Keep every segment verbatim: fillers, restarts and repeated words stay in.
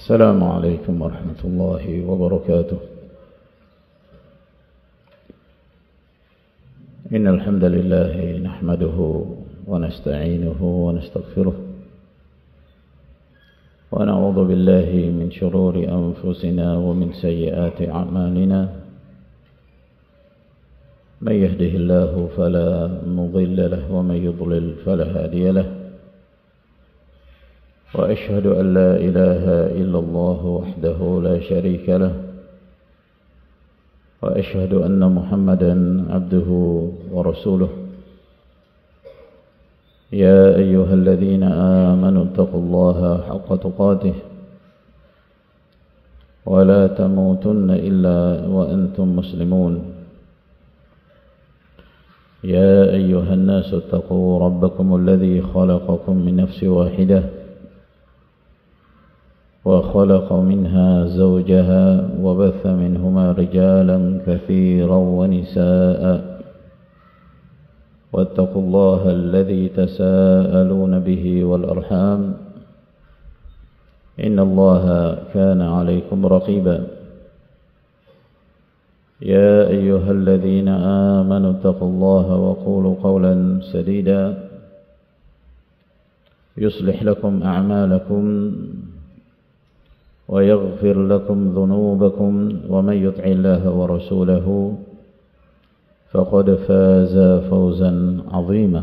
السلام عليكم ورحمة الله وبركاته. إن الحمد لله نحمده ونستعينه ونستغفره ونعوذ بالله من شرور أنفسنا ومن سيئات أعمالنا. من يهده الله فلا مضل له ومن يضلل فلا هادي له. وأشهد أن لا إله إلا الله وحده لا شريك له. وأشهد أن محمدا عبده ورسوله. يا أيها الذين آمنوا اتقوا الله حق تقاته ولا تموتن إلا وأنتم مسلمون. يا أيها الناس اتقوا ربكم الذي خلقكم من نفس واحدة وخلق منها زوجها وبث منهما رجالا كثيرا ونساء. واتقوا الله الذي تساءلون به والأرحام إن الله كان عليكم رقيبا. يا أيها الذين آمنوا اتقوا الله وقولوا قولا سديدا يصلح لكم أعمالكم ويغفر لكم ذنوبكم ومن يطع الله ورسوله فقد فاز فوزا عظيما.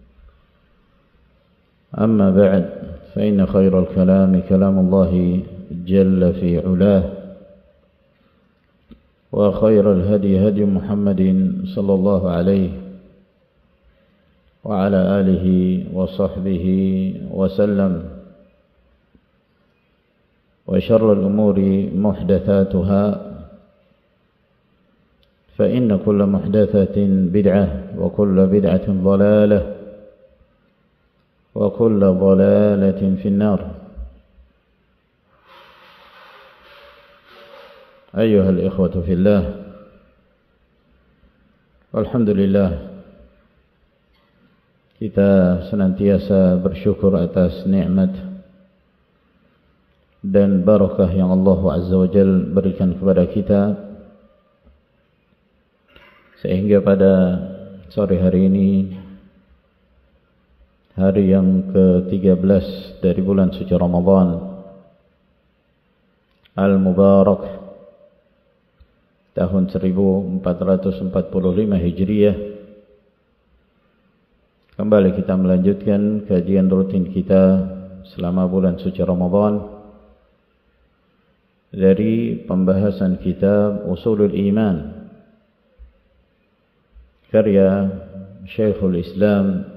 أما بعد فإن خير الكلام كلام الله جل في علاه وخير الهدي هدي محمد صلى الله عليه وعلى آله وصحبه وسلم. وشر الأمور محدثاتها فإن كل محدثة بدعة وكل بدعة ضلالة وكل ضلالة في النار. أيها الإخوة في الله، alhamdulillah kita senantiasa bersyukur atas nikmat dan barakah yang Allah Azza wa Jal berikan kepada kita, sehingga pada sore hari ini, hari yang ke tiga belas dari bulan suci Ramadan Al-Mubarak tahun seribu empat ratus empat puluh lima Hijriah, kembali kita melanjutkan kajian rutin kita selama bulan suci Ramadan dari pembahasan kitab Usulul Iman karya Syekhul Islam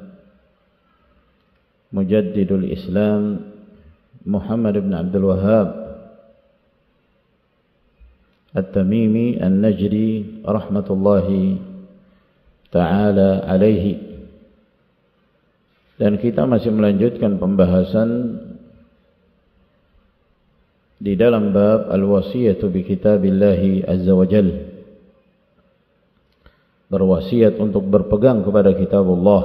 Mujaddidul Islam Muhammad ibn Abdul Wahhab At-Tamimi An-Najdi rahmatullahi ta'ala alaihi. Dan kita masih melanjutkan pembahasan di dalam bab al-wasiyatu bi kitabillahi azza wa jal, berwasiat untuk berpegang kepada kitab Allah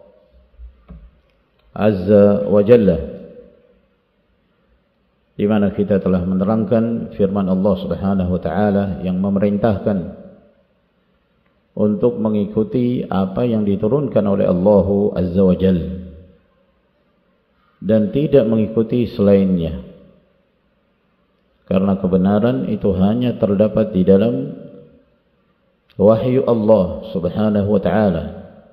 azza wa jalla, di mana kita telah menerangkan firman Allah Subhanahu wa taala yang memerintahkan untuk mengikuti apa yang diturunkan oleh Allah azza wa jalla dan tidak mengikuti selainnya, karena kebenaran itu hanya terdapat di dalam wahyu Allah Subhanahu wa taala,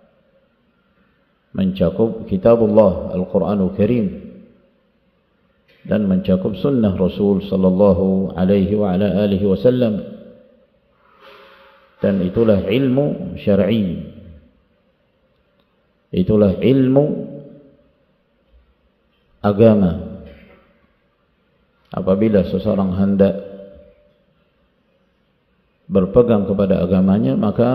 mencakup kitabullah Al-Qur'anul Karim dan mencakup sunnah Rasul sallallahu alaihi wa ala alihi wasallam. Dan itulah ilmu syar'i, itulah ilmu agama. Apabila seseorang hendak berpegang kepada agamanya, maka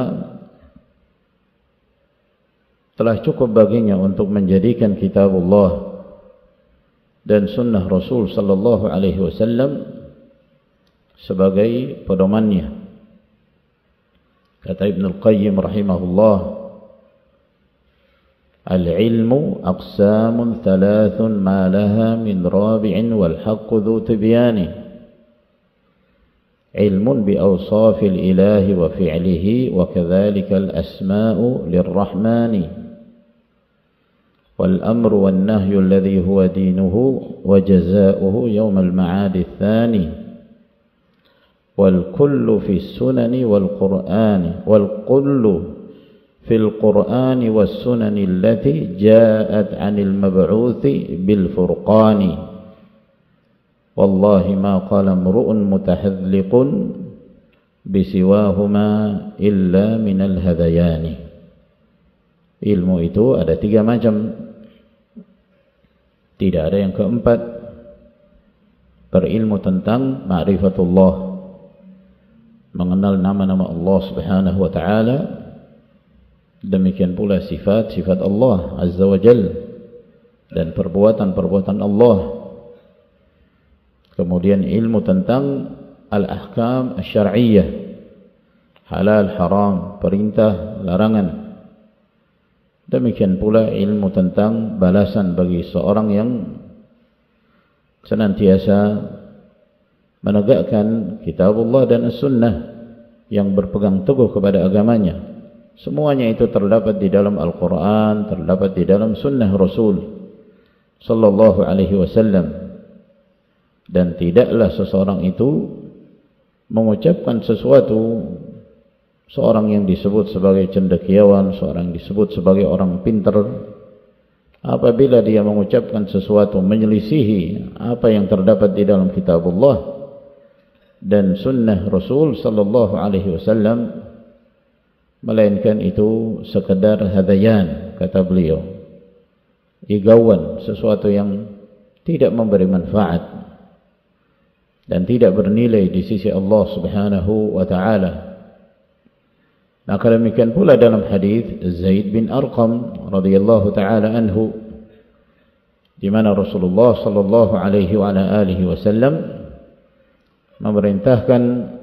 telah cukup baginya untuk menjadikan kitabullah dan sunnah Rasul sallallahu alaihi wasallam sebagai pedomannya. Kata Ibn Al-Qayyim rahimahullah, Al-ilmu aqsamun thalathun ma laha min rabi'in wal haqqu dhu tibyani. Ilmun bi awsafil ilahi wa fi'lihi wa kadhalika al-asma'u lirrahmani. Wal amru wan nahyu alladhi huwa dinuhu wa jazaa'uhu yawm al-ma'ad ats-tsani. Wal kullu fi sunani wal qur'ani wal kullu في القرآن والسنن التي جاءت عن المبعوث بالفرقان والله ما قال امرؤ متحذلق بسواهما إلا من الهذيان. Ilmu itu ada tiga macam, tidak ada yang keempat. Berilmu tentang ma'rifatullah, mengenal nama-nama Allah subhanahu wa ta'ala. Demikian pula sifat-sifat Allah Azza wa Jal dan perbuatan-perbuatan Allah. Kemudian ilmu tentang al-ahkam asy-syar'iyyah, halal, haram, perintah, larangan. Demikian pula ilmu tentang balasan bagi seorang yang senantiasa menegakkan kitabullah dan as-sunnah, yang berpegang teguh kepada agamanya. Semuanya itu terdapat di dalam Al-Quran, terdapat di dalam sunnah Rasul sallallahu alaihi wasallam. Dan tidaklah seseorang itu mengucapkan sesuatu, seorang yang disebut sebagai cendekiawan, seorang yang disebut sebagai orang pintar, apabila dia mengucapkan sesuatu menyelisihi apa yang terdapat di dalam kitabullah dan sunnah Rasul sallallahu alaihi wasallam, melainkan itu sekedar hadayan, kata beliau, igauan, sesuatu yang tidak memberi manfaat dan tidak bernilai di sisi Allah subhanahu wa ta'ala. Maka demikian pula dalam hadis Zaid bin Arqam radhiyallahu ta'ala anhu, di mana Rasulullah sallallahu alaihi wa ala alihi wasallam memerintahkan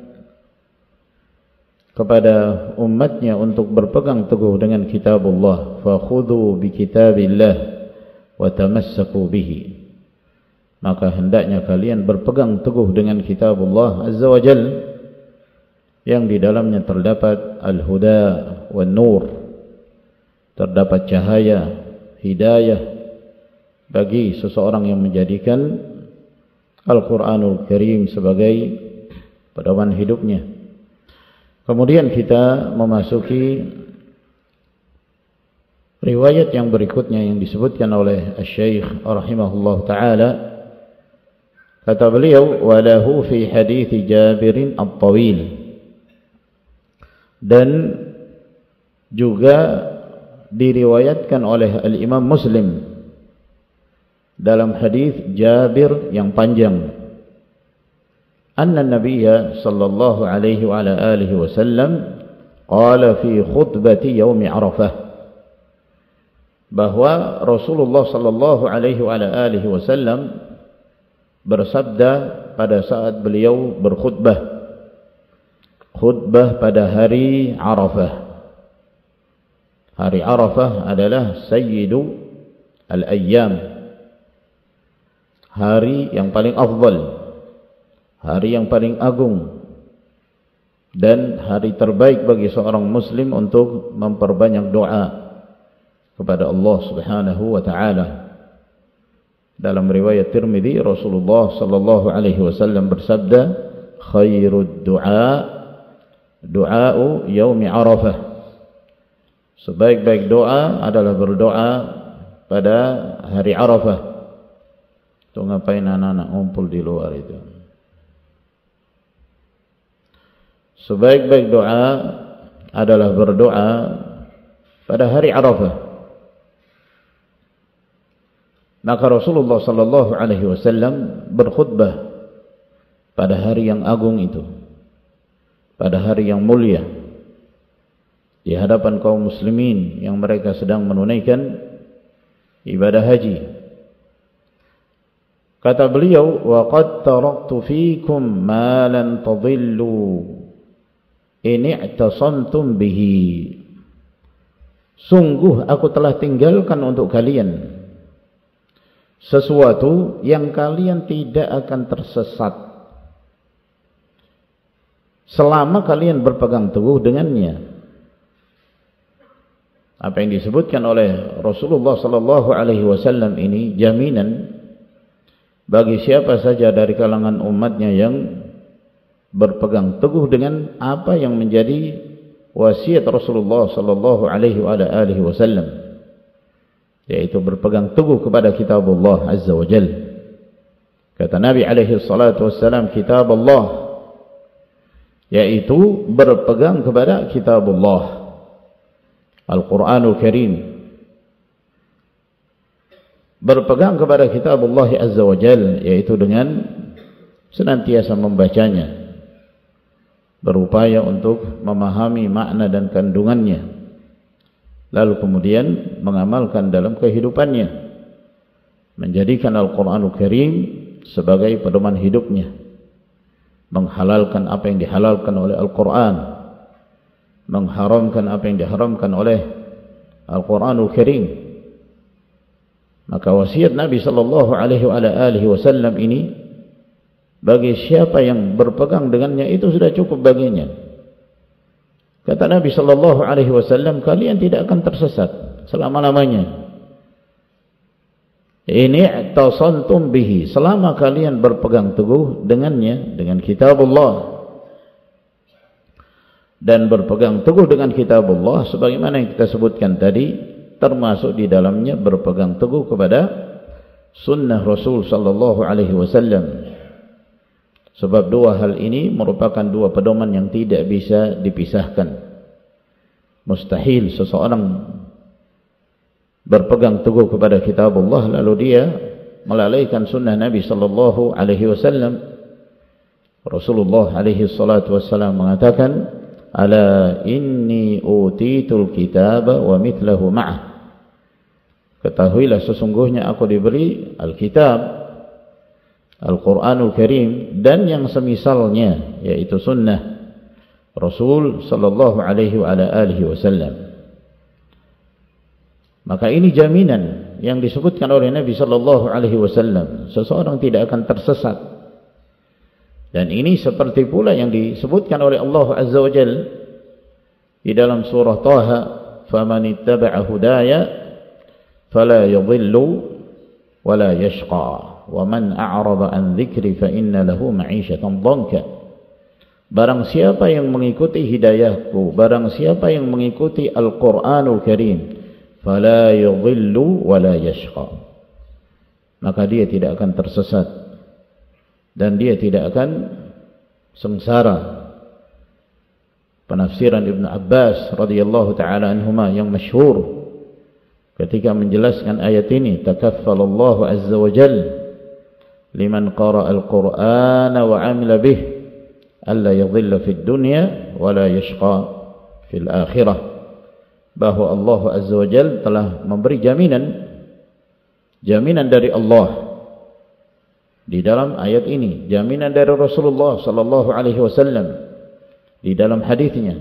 kepada umatnya untuk berpegang teguh dengan kitabullah. Fakhudhu bi kitabillah wa tamassaku bihi. Maka hendaknya kalian berpegang teguh dengan kitabullah Azza wa Jal, yang di dalamnya terdapat al-huda wan nur, terdapat cahaya, hidayah bagi seseorang yang menjadikan Al-Quranul Karim sebagai pedoman hidupnya. Kemudian kita memasuki riwayat yang berikutnya yang disebutkan oleh Asy-Syaikh rahimahullah ta'ala. Kata beliau, walahu fi hadits Jabir at-Tawil, dan juga diriwayatkan oleh Al-Imam Muslim dalam hadis Jabir yang panjang, anna Nabiyya sallallahu alaihi wa ala alihi wasallam qala fi khutbati yaum Arafah, bahwa Rasulullah sallallahu alaihi wa ala alihi wasallam bersabda pada saat beliau berkhutbah, khutbah pada hari Arafah. Hari Arafah adalah sayyidu al-ayyam, hari yang paling afdal, hari yang paling agung, dan hari terbaik bagi seorang muslim untuk memperbanyak doa kepada Allah subhanahu wa ta'ala. Dalam riwayat Tirmidzi, Rasulullah sallallahu alaihi wasallam bersabda, khairud du'a du'a'u yaumi Arafah. Sebaik-baik doa adalah berdoa pada hari Arafah. Itu ngapain anak-anak ngumpul di luar itu? Sebaik-baik doa adalah berdoa pada hari Arafah. Maka Rasulullah sallallahu alaihi wasallam berkhutbah pada hari yang agung itu, pada hari yang mulia, di hadapan kaum muslimin yang mereka sedang menunaikan ibadah haji. Kata beliau, wa qad taraktu fikum ma lan tadillu in i'tasamtum bihi. sungguh aku telah tinggalkan untuk kalian sesuatu yang kalian tidak akan tersesat selama kalian berpegang teguh dengannya. Apa yang disebutkan oleh Rasulullah sallallahu alaihi wasallam ini jaminan bagi siapa saja dari kalangan umatnya yang berpegang teguh dengan apa yang menjadi wasiat Rasulullah sallallahu alaihi wasallam, yaitu berpegang teguh kepada kitabullah azza wa jalla. Kata Nabi alaihi salatu wassalam, kitabullah, yaitu berpegang kepada kitabullah Al-Quranul Karim, berpegang kepada kitabullah azza wa jalla, yaitu dengan senantiasa membacanya, berupaya untuk memahami makna dan kandungannya, lalu kemudian mengamalkan dalam kehidupannya, menjadikan Al-Quranul Karim sebagai pedoman hidupnya, menghalalkan apa yang dihalalkan oleh Al-Quran, mengharamkan apa yang diharamkan oleh Al-Quranul Karim. Maka wasiat Nabi sallallahu alaihi wasallam ini bagi siapa yang berpegang dengannya itu sudah cukup baginya. Kata Nabi sallallahu alaihi wasallam, kalian tidak akan tersesat selama-lamanya. Ini i'tasantum bihi, selama kalian berpegang teguh dengannya, dengan kitabullah. Dan berpegang teguh dengan kitabullah sebagaimana yang kita sebutkan tadi, termasuk di dalamnya berpegang teguh kepada sunnah Rasul sallallahu alaihi wasallam. Sebab dua hal ini merupakan dua pedoman yang tidak bisa dipisahkan. Mustahil seseorang berpegang teguh kepada kitabullah lalu dia melalaikan sunnah Nabi sallallahu alaihi wasallam. Rasulullah alaihi salatu wassalam mengatakan, ala inni utitul kitaba wa mithlahu ma'ah. Ketahuilah sesungguhnya aku diberi Alkitab, Al-Quranul Karim, dan yang semisalnya, yaitu sunnah Rasul sallallahu alaihi wasallam. Maka ini jaminan yang disebutkan oleh Nabi sallallahu alaihi wasallam, seseorang tidak akan tersesat. Dan ini seperti pula yang disebutkan oleh Allah azza wa jalla di dalam surah Taha, faman ittaba'a hudaya fala yadhillu wala yashqa wa man a'rada an dzikri fa inna lahu ma'isyatan dhanka. Barang siapa yang mengikuti hidayahku, barang siapa yang mengikuti Al-Quranul Karim, fala yadhillu wala yashqa, maka dia tidak akan tersesat dan dia tidak akan sengsara. Penafsiran Ibn Abbas radhiyallahu ta'ala anhuma yang masyhur ketika menjelaskan ayat ini, takaffalallahu azza wa jalla liman qara'a al-Qur'ana wa 'amila bih alla yadhilla fid dunya wa la yashqa fil akhirah, bahwa Allah azza wa jalla telah memberi jaminan jaminan dari Allah di dalam ayat ini, jaminan dari Rasulullah sallallahu alaihi wasallam di dalam hadisnya,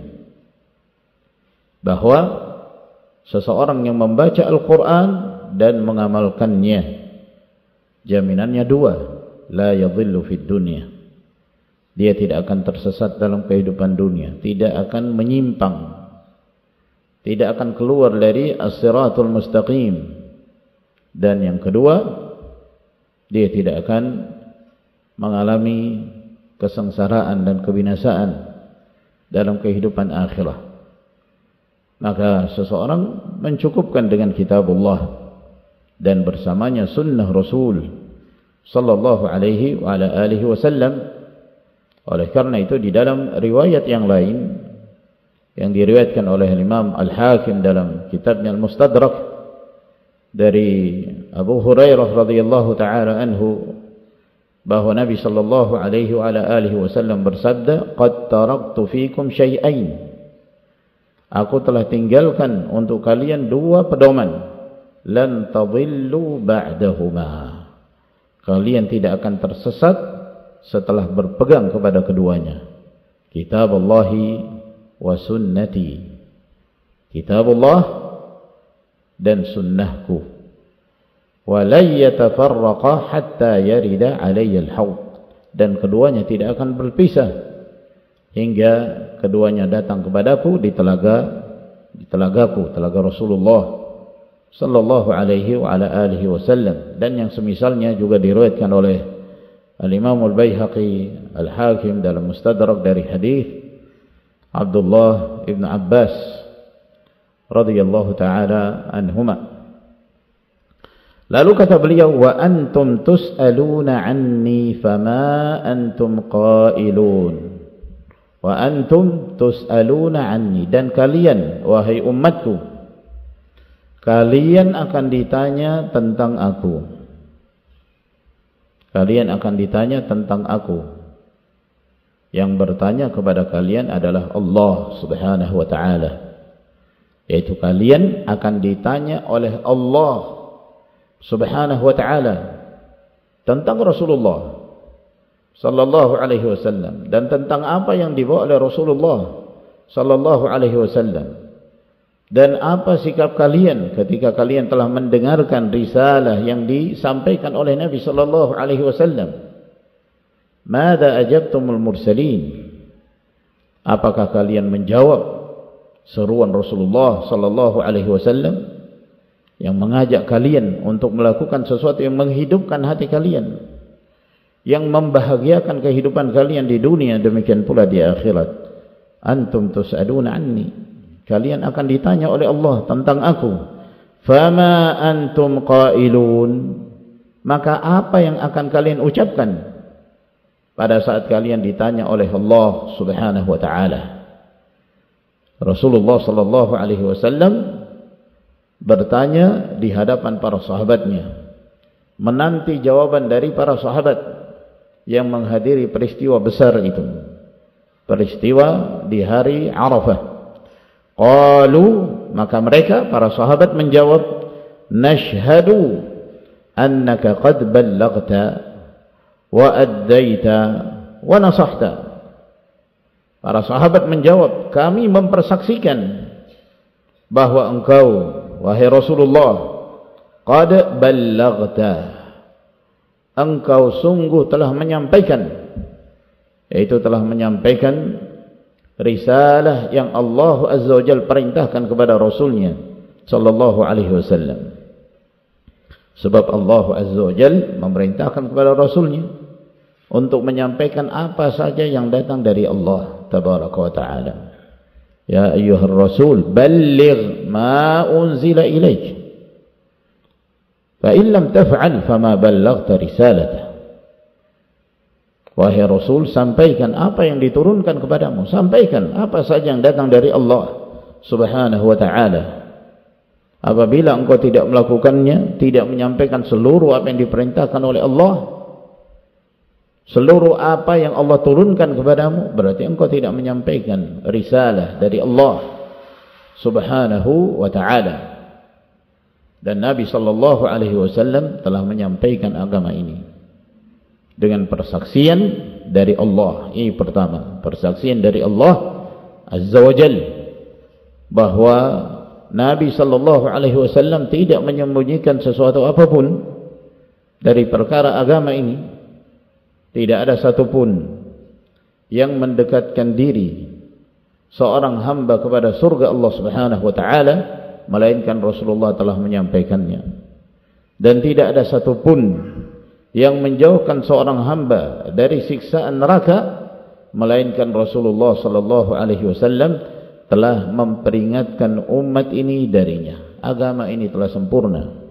bahwa seseorang yang membaca Al-Quran dan mengamalkannya, jaminannya dua, la yadhillu fid dunya, dia tidak akan tersesat dalam kehidupan dunia, tidak akan menyimpang, tidak akan keluar dari as-siratul mustaqim, dan yang kedua, dia tidak akan mengalami kesengsaraan dan kebinasaan dalam kehidupan akhirah. Maka seseorang mencukupkan dengan kitabullah dan bersamanya sunnah Rasul sallallahu alaihi wa ala alihi wasallam. Oleh karena itu di dalam riwayat yang lain yang diriwayatkan oleh Imam Al-Hakim dalam kitabnya Al-Mustadrak dari Abu Hurairah radhiyallahu taala anhu, bahwa Nabi sallallahu alaihi wa ala alihi wasallam bersabda, qad taraktu fikum syai'ain, aku telah tinggalkan untuk kalian dua pedoman, lan tadhillu ba'dahuma, kalian tidak akan tersesat setelah berpegang kepada keduanya, kitabullahi wa sunnati, kitabullah dan sunnahku. Wa la yatafarraqa hatta yarida alayya al-haud, dan keduanya tidak akan berpisah hingga keduanya datang kepadaku di telaga di telagaku, telaga Rasulullah sallallahu alaihi wa ala alihi wasallam. Dan yang semisalnya juga diriwayatkan oleh Al-Imam Al-Baihaqi Al-Hakim dalam Mustadrak dari hadis Abdullah ibn Abbas radhiyallahu taala anhuma. Lalu kata beliau, wa antum tus'aluna anni fama antum qailun. Wa antum tus'aluna anni, dan kalian wahai umatku, kalian akan ditanya tentang aku. Kalian akan ditanya tentang aku. Yang bertanya kepada kalian adalah Allah subhanahu wa ta'ala. Yaitu kalian akan ditanya oleh Allah subhanahu wa ta'ala tentang Rasulullah sallallahu alaihi wasallam, dan tentang apa yang dibawa oleh Rasulullah sallallahu alaihi wasallam, dan apa sikap kalian ketika kalian telah mendengarkan risalah yang disampaikan oleh Nabi sallallahu alaihi wasallam. Mada ajabtumul mursalin, apakah kalian menjawab seruan Rasulullah sallallahu alaihi wasallam yang mengajak kalian untuk melakukan sesuatu yang menghidupkan hati kalian, yang membahagiakan kehidupan kalian di dunia, demikian pula di akhirat. Antum tus'aluna anni, kalian akan ditanya oleh Allah tentang aku. Fama antum qailun, maka apa yang akan kalian ucapkan pada saat kalian ditanya oleh Allah subhanahu wa ta'ala. Rasulullah sallallahu alaihi wasallam bertanya di hadapan para sahabatnya, menanti jawaban dari para sahabat yang menghadiri peristiwa besar itu, peristiwa di hari Arafah. Qalu, maka mereka para sahabat menjawab, nashhadu annaka qad ballaghta wa addaita wa nasahta. Para sahabat menjawab, kami mempersaksikan bahwa engkau wahai Rasulullah qad ballaghta, engkau sungguh telah menyampaikan, yaitu telah menyampaikan risalah yang Allah Azza wa Jalla perintahkan kepada Rasulnya sallallahu alaihi wasallam. Sebab Allah Azza wa Jalla memerintahkan kepada Rasulnya untuk menyampaikan apa saja yang datang dari Allah tabaraka wa ta'ala. Ya ayyuhar rasul balligh ma unzila ilaik, fa in lam taf'al fama ballaghta risalata. Wahai Rasul, sampaikan apa yang diturunkan kepadamu, sampaikan apa saja yang datang dari Allah subhanahu wa ta'ala. Apabila engkau tidak melakukannya, tidak menyampaikan seluruh apa yang diperintahkan oleh Allah, seluruh apa yang Allah turunkan kepadamu, berarti engkau tidak menyampaikan risalah dari Allah subhanahu wa ta'ala. Dan Nabi sallallahu alaihi wasallam telah menyampaikan agama ini dengan persaksian dari Allah. Ini pertama, persaksian dari Allah Azza wa Jalla bahwa Nabi sallallahu alaihi wasallam tidak menyembunyikan sesuatu apapun dari perkara agama ini. Tidak ada satupun yang mendekatkan diri seorang hamba kepada surga Allah subhanahu wa ta'ala, melainkan Rasulullah telah menyampaikannya. Dan tidak ada satupun yang menjauhkan seorang hamba dari siksaan neraka, melainkan Rasulullah sallallahu alaihi wasallam telah memperingatkan umat ini darinya. Agama ini telah sempurna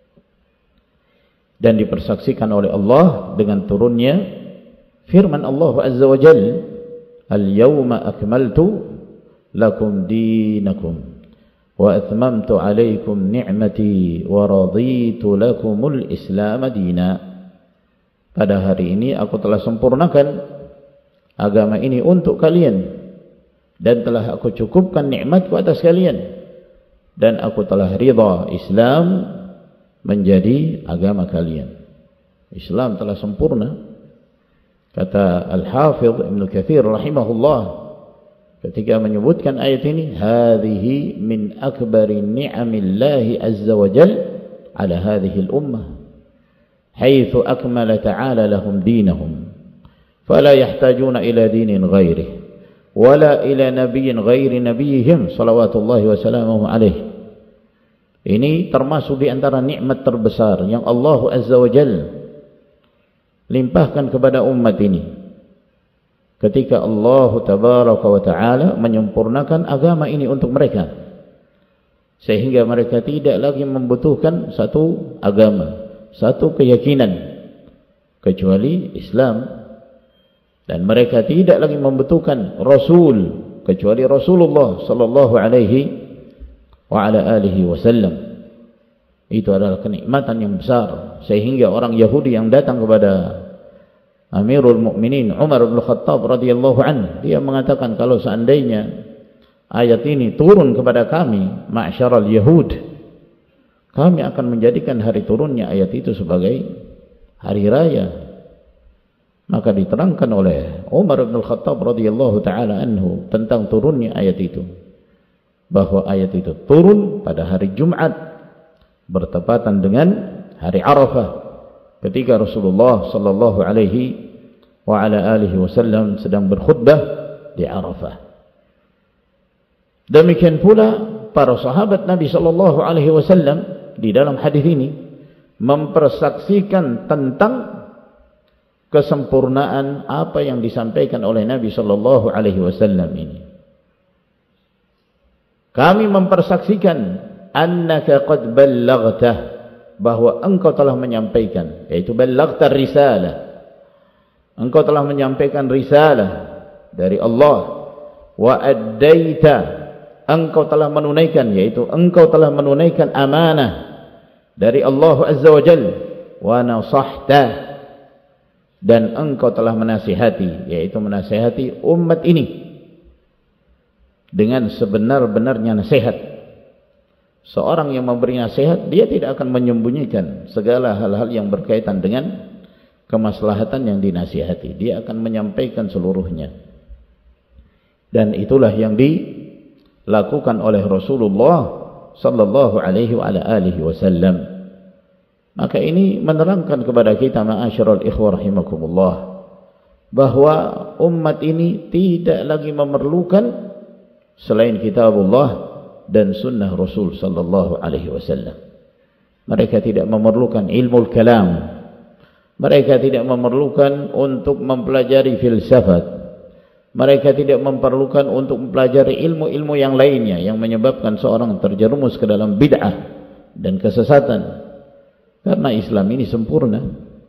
dan dipersaksikan oleh Allah dengan turunnya firman Allah Azza wa Jalla, al-yawma akmaltu lakum dinakum wa atmamtu alaikum ni'mati wa raditu lakumul islam dina. Pada hari ini aku telah sempurnakan agama ini untuk kalian, dan telah aku cukupkan nikmatku atas kalian, dan aku telah ridha Islam menjadi agama kalian. Islam telah sempurna. Kata Al-Hafidh Ibn Kathir rahimahullah ketika menyebutkan ayat ini, hadhihi min akbari ni'amillahi azza wa jal ala hadhihi al-ummah haitsu akmala ta'ala lahum dinahum fala yahtajuna ila dinin ghairihi wala ila nabiyyin ghairi nabiyihim salawatullahi wa salamuhu alaihi. Ini termasuk di antara nikmat terbesar yang Allah azza wa jal limpahkan kepada umat ini ketika Allah tabaraka wa ta'ala menyempurnakan agama ini untuk mereka, sehingga mereka tidak lagi membutuhkan satu agama, satu keyakinan kecuali Islam, dan mereka tidak lagi membutuhkan Rasul kecuali Rasulullah sallallahu alaihi wa ala alihi wasallam. Itu adalah kenikmatan yang besar, sehingga orang Yahudi yang datang kepada Amirul Mukminin Umar bin Khattab radhiyallahu anhu, dia mengatakan, kalau seandainya ayat ini turun kepada kami ma'syaral Yahud, kami akan menjadikan hari turunnya ayat itu sebagai hari raya. Maka diterangkan oleh Umar bin Khattab radhiyallahu taala anhu tentang turunnya ayat itu, bahwa ayat itu turun pada hari Jumat bertepatan dengan hari Arafah, ketika Rasulullah sallallahu alaihi wa ala alihi wasallam sedang berkhutbah di Arafah. Demikian pula para sahabat Nabi sallallahu alaihi wasallam di dalam hadis ini mempersaksikan tentang kesempurnaan apa yang disampaikan oleh Nabi sallallahu alaihi wasallam ini. Kami mempersaksikan annaka qad ballaghta, bahwa engkau telah menyampaikan, yaitu ballaghta risalah, engkau telah menyampaikan risalah dari Allah, wa addaita, engkau telah menunaikan, yaitu engkau telah menunaikan amanah dari Allah azza wa jalla, wa nasahta, dan engkau telah menasihati, yaitu menasihati umat ini dengan sebenar-benarnya nasihat. Seorang yang memberi nasihat, dia tidak akan menyembunyikan segala hal-hal yang berkaitan dengan kemaslahatan yang dinasihati. Dia akan menyampaikan seluruhnya. Dan itulah yang dilakukan oleh Rasulullah sallallahu alaihi wa ala alihi wasallam. Maka ini menerangkan kepada kita, ma'asyiral ikhwah rahimakumullah, bahwa umat ini tidak lagi memerlukan selain kitabullah dan sunnah Rasul sallallahu alaihi wasallam. Mereka tidak memerlukan ilmu kalam. Mereka tidak memerlukan untuk mempelajari filsafat. Mereka tidak memerlukan untuk mempelajari ilmu-ilmu yang lainnya yang menyebabkan seorang terjerumus ke dalam bid'ah dan kesesatan. Karena Islam ini sempurna.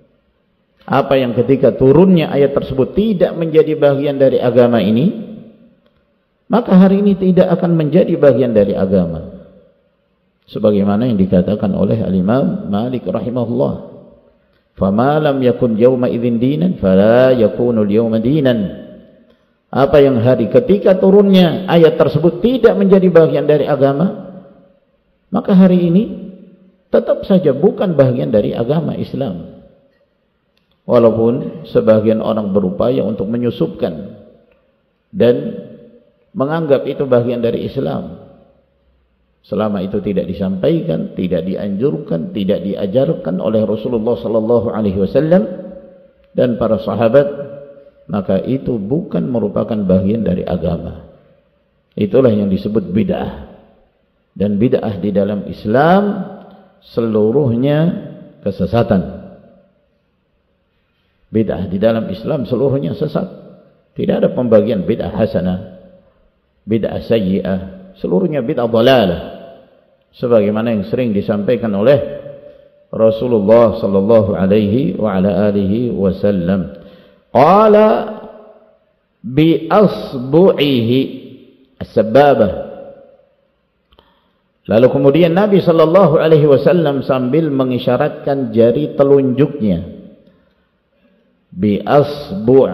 Apa yang ketika turunnya ayat tersebut tidak menjadi bagian dari agama ini, maka hari ini tidak akan menjadi bagian dari agama. Sebagaimana yang dikatakan oleh Al-Imam Malik rahimahullah, "Fama lam yakun yawma idzin dinan fala yakunu al-yawma dinan." Apa yang hari ketika turunnya ayat tersebut tidak menjadi bagian dari agama, maka hari ini tetap saja bukan bagian dari agama Islam. Walaupun sebagian orang berupaya untuk menyusupkan dan menganggap itu bagian dari Islam, selama itu tidak disampaikan, tidak dianjurkan, tidak diajarkan oleh Rasulullah sallallahu alaihi wasallam dan para sahabat, maka itu bukan merupakan bagian dari agama. Itulah yang disebut bid'ah. Dan bid'ah di dalam Islam seluruhnya kesesatan. Bid'ah di dalam Islam seluruhnya sesat. Tidak ada pembagian bid'ah hasanah, bid'ah sayyi'ah, seluruhnya bid'ah dhalalah, sebagaimana yang sering disampaikan oleh Rasulullah sallallahu alaihi wa ala alihi wasallam. Qala bi asbu'ihi as-sababah. Lalu kemudian Nabi sallallahu alaihi wasallam sambil mengisyaratkan jari telunjuknya, bi asbu',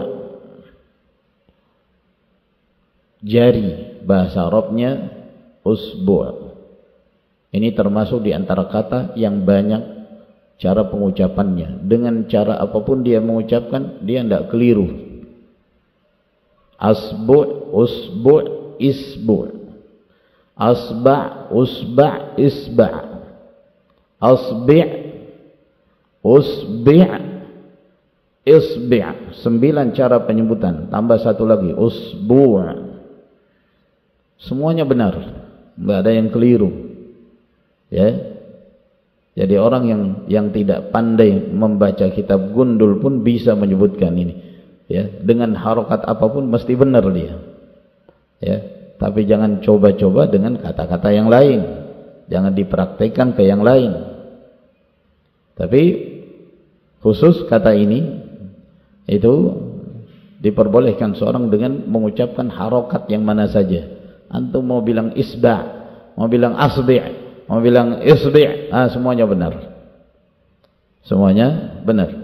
jari, bahasa Arabnya usbu'. Ini termasuk di antara kata yang banyak cara pengucapannya. Dengan cara apapun dia mengucapkan, dia tidak keliru. asbu', usbu', isbu', asba', usba', isba', asbi', usbi', isbi'. Sembilan cara penyebutan, tambah satu lagi usbu'. Semuanya benar, nggak ada yang keliru, ya. Jadi orang yang yang tidak pandai membaca kitab gundul pun bisa menyebutkan ini, ya, dengan harokat apapun mesti benar dia, ya. Tapi jangan coba-coba dengan kata-kata yang lain, jangan dipraktekkan ke yang lain. Tapi khusus kata ini itu diperbolehkan seorang dengan mengucapkan harokat yang mana saja. Antum mau bilang isba', mau bilang asbi', mau bilang isbi', ah, semuanya benar, semuanya benar.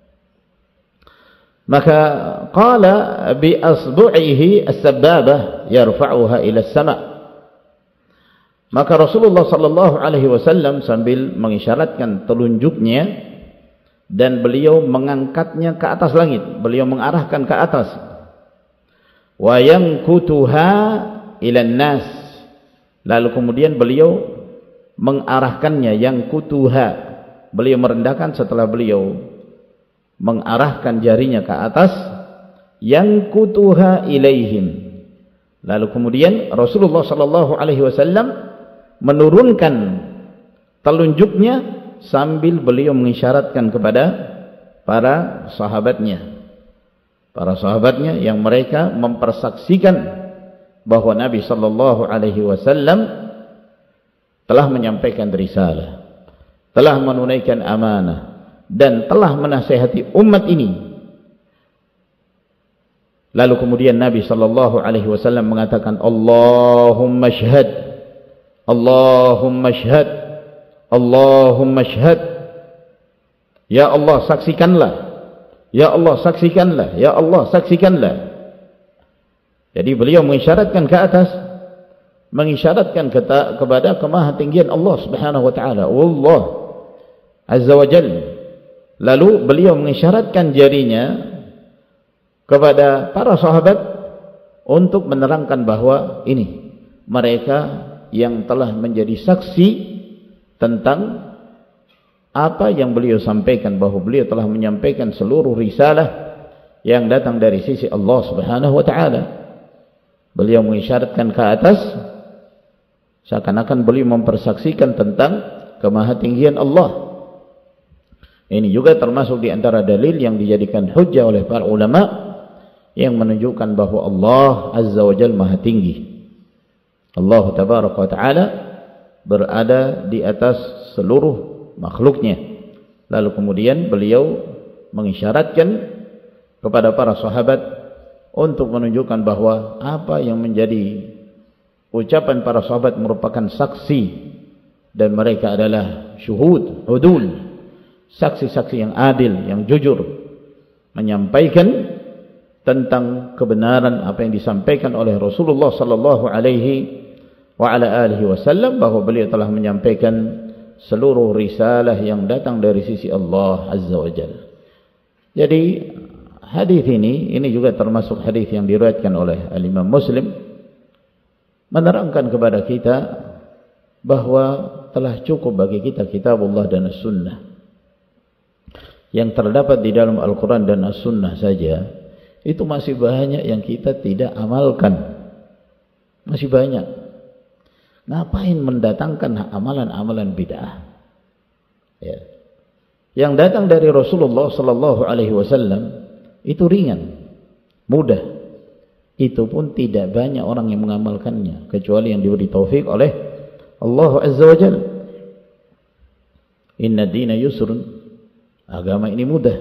Maka qala bi asbu'ihi as-sabbabah yarfa'uha ila as-sama'. Maka Rasulullah sallallahu alaihi wasallam sambil mengisyaratkan telunjuknya dan beliau mengangkatnya ke atas langit, beliau mengarahkan ke atas. Wa yankutuha ila an-nas. Lalu kemudian beliau mengarahkannya, yankutuha, beliau merendahkan setelah beliau mengarahkan jarinya ke atas, yang kutuha ilaihim. Lalu kemudian Rasulullah sallallahu alaihi wasallam menurunkan telunjuknya sambil beliau mengisyaratkan kepada para sahabatnya, para sahabatnya yang mereka mempersaksikan bahwa Nabi sallallahu alaihi wasallam telah menyampaikan risalah, telah menunaikan amanah, dan telah menasihati umat ini. Lalu kemudian Nabi sallallahu alaihi wasallam mengatakan, Allahumma syhad, Allahumma syhad, Allahumma syhad. Ya Allah saksikanlah, ya Allah saksikanlah, ya Allah saksikanlah. Jadi beliau mengisyaratkan ke atas, mengisyaratkan kepada kemahatinggian Allah Subhanahu wa taala, Allah Azza wa Jalla. Lalu beliau mengisyaratkan jarinya kepada para sahabat untuk menerangkan bahwa ini mereka yang telah menjadi saksi tentang apa yang beliau sampaikan, bahwa beliau telah menyampaikan seluruh risalah yang datang dari sisi Allah Subhanahu wa taala. Beliau mengisyaratkan ke atas seakan-akan beliau mempersaksikan tentang kemahatinggian Allah. Ini juga termasuk di antara dalil yang dijadikan hujjah oleh para ulama yang menunjukkan bahwa Allah Azza wa Jalla Maha Tinggi. Allah Tabaraka wa Ta'ala berada di atas seluruh makhluknya. Lalu kemudian beliau mengisyaratkan kepada para sahabat untuk menunjukkan bahwa apa yang menjadi ucapan para sahabat merupakan saksi, dan mereka adalah syuhud, udul, saksi-saksi yang adil, yang jujur, menyampaikan tentang kebenaran apa yang disampaikan oleh Rasulullah sallallahu alaihi wa ala alihi wasallam, bahwa beliau telah menyampaikan seluruh risalah yang datang dari sisi Allah Azza wa Jalla. Jadi hadis ini ini juga termasuk hadis yang diriwayatkan oleh Al-Imam Muslim, menerangkan kepada kita bahwa telah cukup bagi kita kitabullah dan as-sunnah yang terdapat di dalam Al-Quran dan As-Sunnah saja. Itu masih banyak yang kita tidak amalkan, masih banyak. Ngapain mendatangkan amalan-amalan bid'ah, ya. Yang datang dari Rasulullah sallallahu alaihi wasallam itu ringan, mudah. Itu pun tidak banyak orang yang mengamalkannya kecuali yang diberi taufik oleh Allah Azza wa Jalla. Inna dina yusrun, agama ini mudah.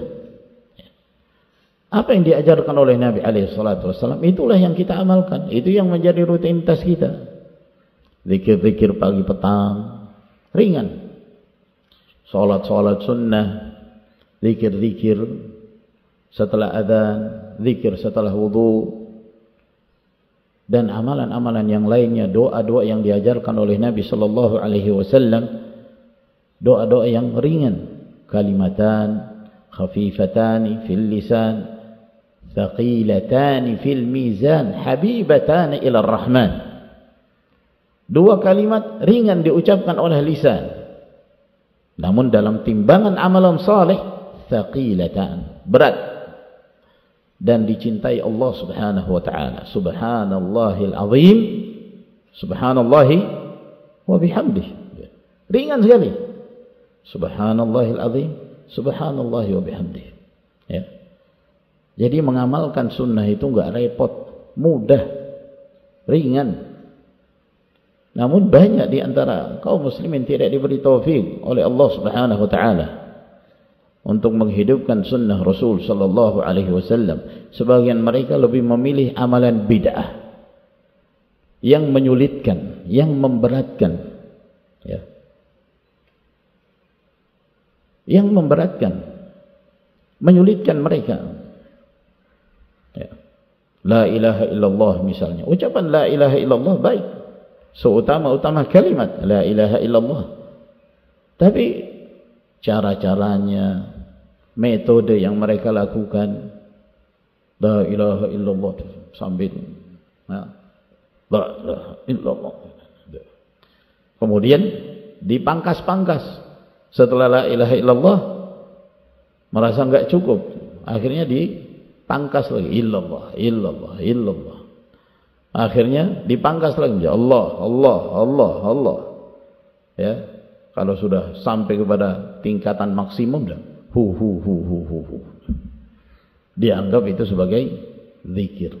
Apa yang diajarkan oleh Nabi alaihi salatu wasallam, itulah yang kita amalkan. Itu yang menjadi rutinitas kita. Zikir-zikir pagi petang, ringan. Salat-salat sunnah, zikir-zikir setelah adzan, zikir setelah wudu, dan amalan-amalan yang lainnya, doa-doa yang diajarkan oleh Nabi sallallahu alaihi wasallam, doa-doa yang ringan, kalimatan khafifatani fil lisan thaqilatani fil mizan habibatani ila rahman. Dua kalimat ringan diucapkan oleh lisan, namun dalam timbangan amalan saleh thaqilatan, berat dan dicintai Allah Subhanahu wa taala. Subhanallahil azim, subhanallahi wa bihamdih. Ringan sekali. Subhanallahil azim, subhanallahi wa bihamdih. Ya. Jadi mengamalkan sunnah itu enggak repot, mudah, ringan. Namun banyak di antara kaum muslimin tidak diberi taufik oleh Allah Subhanahu wa taala untuk menghidupkan sunnah Rasul sallallahu alaihi wasallam. Sebagian mereka lebih memilih amalan bid'ah yang menyulitkan, yang memberatkan, ya. Yang memberatkan, menyulitkan mereka. Ya. La ilaha illallah misalnya. Ucapan la ilaha illallah baik. Seutama-utama kalimat la ilaha illallah. Tapi cara-caranya, metode yang mereka lakukan, la ilaha illallah sambil ya, la ilaha illallah. Kemudian dipangkas-pangkas. Setelah la ilaha illallah merasa enggak cukup, akhirnya dipangkas lagi illallah, illallah, illallah. Akhirnya dipangkas lagi Allah, Allah, Allah, Allah. Ya, kalau sudah sampai kepada tingkatan maksimum dah, hu hu hu hu hu hu. Dianggap itu sebagai zikir.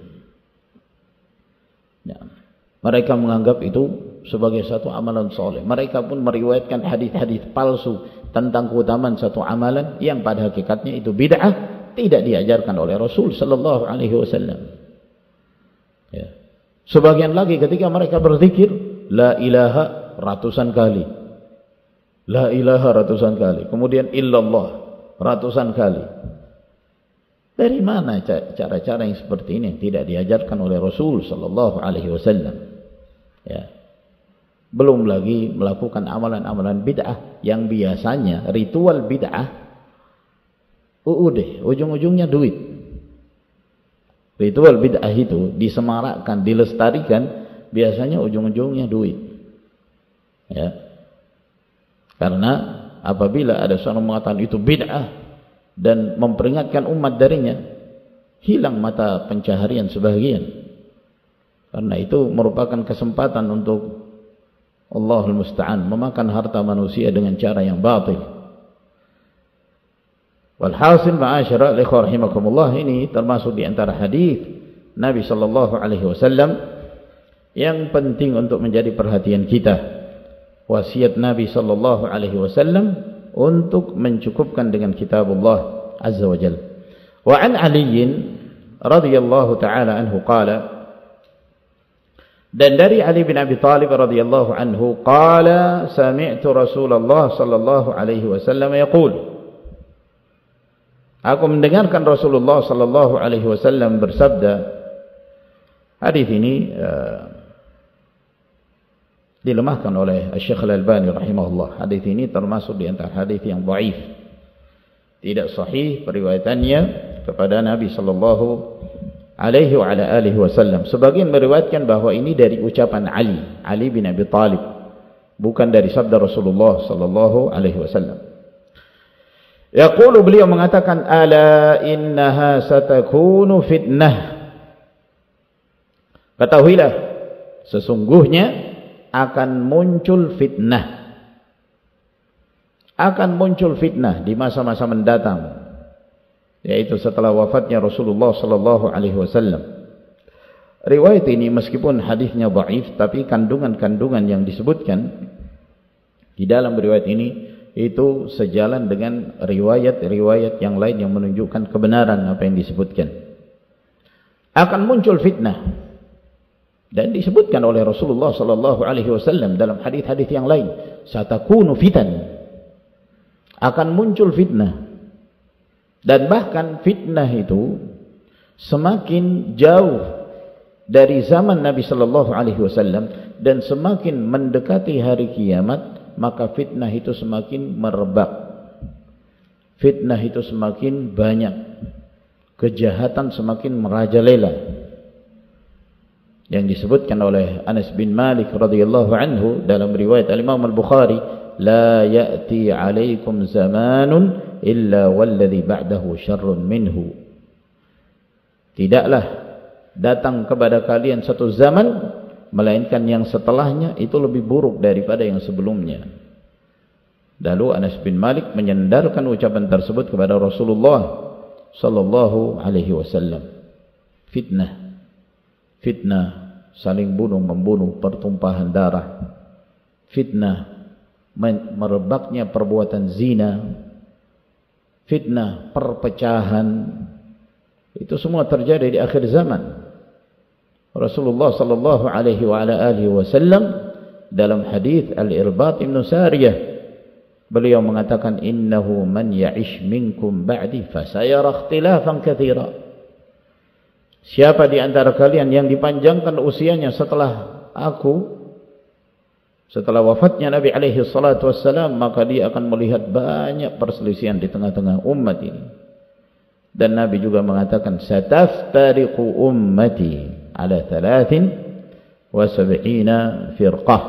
Ya. Mereka menganggap itu sebagai satu amalan soleh. Mereka pun meriwayatkan hadis-hadis palsu tentang keutamaan satu amalan yang pada hakikatnya itu bid'ah, tidak diajarkan oleh Rasul sallallahu alaihi wasallam. Ya. Sebagian lagi ketika mereka berzikir la ilaha ratusan kali, la ilaha ratusan kali, kemudian illallah ratusan kali. Dari mana cara-cara yang seperti ini yang tidak diajarkan oleh Rasul sallallahu alaihi wasallam? Ya. Belum lagi melakukan amalan-amalan bid'ah yang biasanya ritual bid'ah U U D, ujung-ujungnya duit. Ritual bid'ah itu disemarakkan, dilestarikan, biasanya ujung-ujungnya duit. Ya. Karena apabila ada seorang mengatakan itu bid'ah dan memperingatkan umat darinya, hilang mata pencaharian sebagian. Karena itu merupakan kesempatan untuk Allahul Musta'an memakan harta manusia dengan cara yang batil. Walhasil ma'asyara ikhwah rahimakumullah, ini termasuk di antara hadis Nabi sallallahu alaihi wasallam yang penting untuk menjadi perhatian kita. Wasiat Nabi sallallahu alaihi wasallam untuk mencukupkan dengan kitabullah azza wa jalla. Wa an Ali radhiyallahu taala anhu qala, dan dari Ali bin Abi Thalib radhiyallahu anhu qala sami'tu Rasulullah sallallahu alaihi wasallam yaqul, aku mendengarkan Rasulullah sallallahu alaihi wasallam bersabda. Hadis ini uh, dilemahkan oleh Syekh Al-Albani rahimahullah. Hadis ini termasuk di antara hadis yang dhaif, tidak sahih periwayatannya kepada Nabi sallallahu alaihi wa ala alihi wasallam. Sebagian meriwayatkan bahwa ini dari ucapan Ali, Ali bin Abi Thalib, bukan dari sabda Rasulullah sallallahu alaihi wasallam. Yaqulu, beliau mengatakan, ala innaha satakunu fitnah. Ketahuilah, sesungguhnya akan muncul fitnah. Akan muncul fitnah di masa-masa mendatang, yaitu setelah wafatnya Rasulullah sallallahu alaihi wasallam. Riwayat ini meskipun hadisnya dhaif, tapi kandungan-kandungan yang disebutkan di dalam riwayat ini itu sejalan dengan riwayat-riwayat yang lain yang menunjukkan kebenaran apa yang disebutkan. Akan muncul fitnah, dan disebutkan oleh Rasulullah sallallahu alaihi wasallam dalam hadis-hadis yang lain, satakunu fitan, akan muncul fitnah. Dan bahkan fitnah itu semakin jauh dari zaman Nabi sallallahu alaihi wasallam, dan semakin mendekati hari kiamat, maka fitnah itu semakin merebak, fitnah itu semakin banyak, kejahatan semakin merajalela. Yang disebutkan oleh Anas bin Malik radhiyallahu anhu dalam riwayat Al-Imam Al-Bukhari, la ya'ti 'alaikum zamanun illa walladhi ba'dahu syarrun minhu. Tidaklah datang kepada kalian satu zaman melainkan yang setelahnya itu lebih buruk daripada yang sebelumnya. Lalu Anas bin Malik menyandarkan ucapan tersebut kepada Rasulullah sallallahu alaihi wasallam. Fitnah, fitnah, saling bunuh membunuh, pertumpahan darah, fitnah, merebaknya perbuatan zina, fitnah, perpecahan, itu semua terjadi di akhir zaman. Rasulullah sallallahu alaihi wa ala alihi wasallam dalam hadis Al-Irbad bin Sariyah, beliau mengatakan, innahu man ya'ish minkum ba'di fasayara ikhtilafan katsira. Siapa di antara kalian yang dipanjangkan usianya setelah aku, setelah wafatnya Nabi alaihi salatu wassalam, maka dia akan melihat banyak perselisihan di tengah-tengah umat ini. Dan Nabi juga mengatakan, sataftariqu ummati ala thalathin wa sab'ina firqah.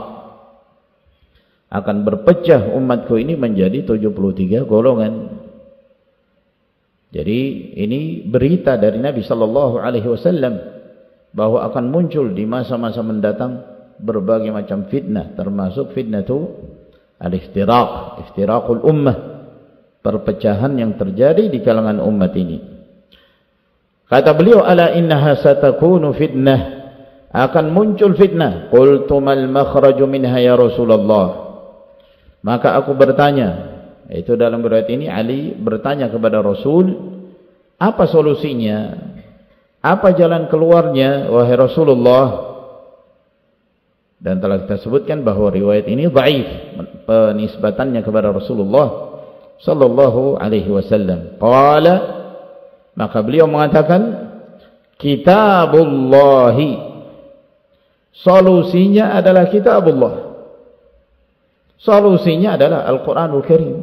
Akan berpecah umatku ini menjadi tujuh puluh tiga golongan. Jadi ini berita dari Nabi sallallahu alaihi wasallam bahwa akan muncul di masa-masa mendatang berbagai macam fitnah, termasuk fitnah itu al-iftiraq, iftiraqul ummah, perpecahan yang terjadi di kalangan umat ini. Kata beliau, ala innaha satakunu fitnah, akan muncul fitnah. Qultu mal makhraju minha ya Rasulullah. Maka aku bertanya, itu dalam riwayat ini Ali bertanya kepada Rasul, apa solusinya? Apa jalan keluarnya wahai Rasulullah? Dan telah kita sebutkan bahwa riwayat ini dhaif penisbatannya kepada Rasulullah sallallahu alaihi wasallam. Qala, maka beliau mengatakan, kitabullahi, solusinya adalah kitabullah. Solusinya adalah Al-Quranul Karim.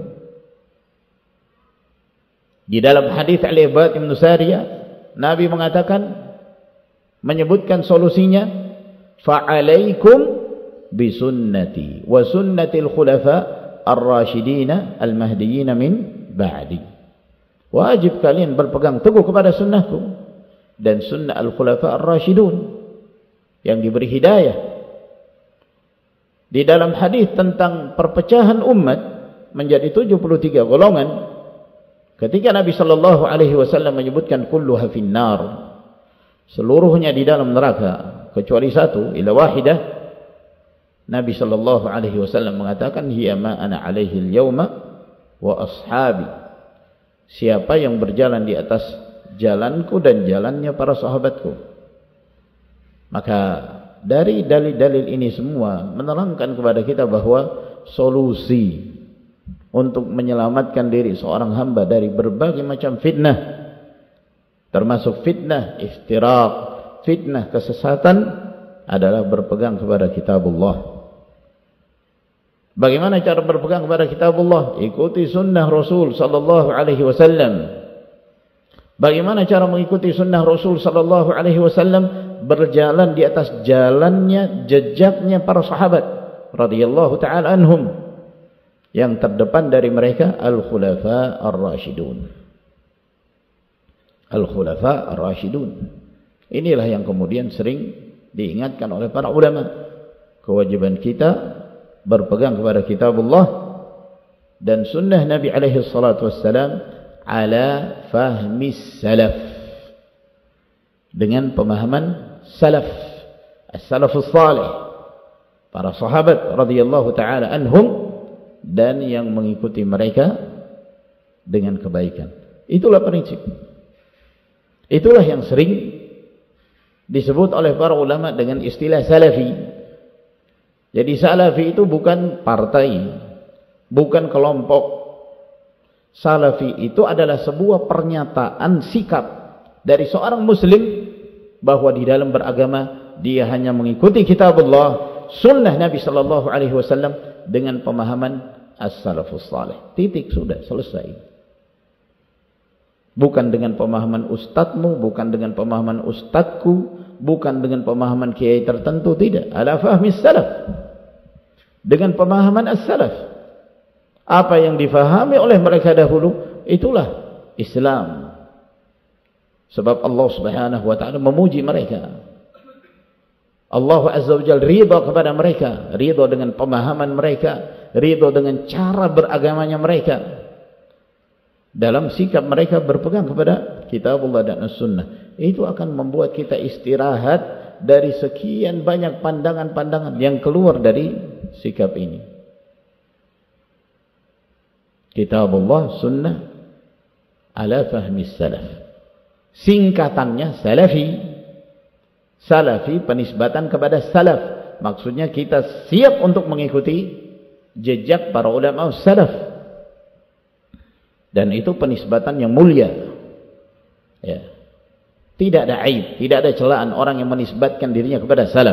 Di dalam hadis Al-Irbad bin Sariyah, Nabi mengatakan, menyebutkan solusinya, fa'alaikum bisunnati wa sunnatil khulafa ar-rasyidina al-mahdiyina min ba'di. Wajib kalian berpegang teguh kepada sunnahku dan sunnah al-khulafa ar-rasyidun yang diberi hidayah. Di dalam hadis tentang perpecahan umat menjadi tujuh puluh tiga golongan, ketika Nabi sallallahu alaihi wasallam menyebutkan kulluha finnar, seluruhnya di dalam neraka kecuali satu, ila wahidah, Nabi sallallahu alaihi wasallam mengatakan, hiya ma ana alaihi al-yawma wa ashabi. Siapa yang berjalan di atas jalanku dan jalannya para sahabatku. Maka dari dalil-dalil ini semua menerangkan kepada kita bahwa solusi untuk menyelamatkan diri seorang hamba dari berbagai macam fitnah, termasuk fitnah iftiraq, fitnah kesesatan, adalah berpegang kepada kitabullah. Bagaimana cara berpegang kepada kitabullah? Ikuti sunnah Rasul sallallahu alaihi wasallam. Bagaimana cara mengikuti sunnah Rasul sallallahu alaihi wasallam? Berjalan di atas jalannya, jejaknya para sahabat radhiyallahu ta'ala anhum. Yang terdepan dari mereka al-khulafa ar-rasyidun. Al-khulafa ar-rasyidun. Inilah yang kemudian sering diingatkan oleh para ulama. Kewajiban kita berpegang kepada kitabullah dan sunnah Nabi alaihi salatu wassalam ala fahmi salaf, dengan pemahaman salaf, as-salafus salih, para sahabat radhiyallahu ta'ala anhum, dan yang mengikuti mereka dengan kebaikan. Itulah prinsip. Itulah yang sering disebut oleh para ulama dengan istilah salafi. Jadi salafi itu bukan partai, bukan kelompok. Salafi itu adalah sebuah pernyataan sikap dari seorang muslim bahwa di dalam beragama dia hanya mengikuti kitabullah, sunnah Nabi sallallahu alaihi wasallam dengan pemahaman as-salafus salih. Titik, sudah selesai. Bukan dengan pemahaman ustadzmu, bukan dengan pemahaman ustadzku, bukan dengan pemahaman kiai tertentu, tidak. Ala fahmi salaf, dengan pemahaman as-salaf. Apa yang difahami oleh mereka dahulu, itulah Islam. Sebab Allah Subhanahu wa ta'ala memuji mereka. Allah Azza wa Jalla ridha kepada mereka, ridha dengan pemahaman mereka, ridha dengan cara beragamanya mereka, dalam sikap mereka berpegang kepada Kitabullah dan As-Sunnah. Itu akan membuat kita istirahat dari sekian banyak pandangan-pandangan yang keluar dari sikap ini. Kitabullah, Sunnah ala fahmi salaf. Singkatannya Salafi. Salafi penisbatan kepada salaf, maksudnya kita siap untuk mengikuti jejak para ulama salaf, dan itu penisbatan yang mulia, ya. Tidak ada aib, tidak ada celaan orang yang menisbatkan dirinya kepada salaf.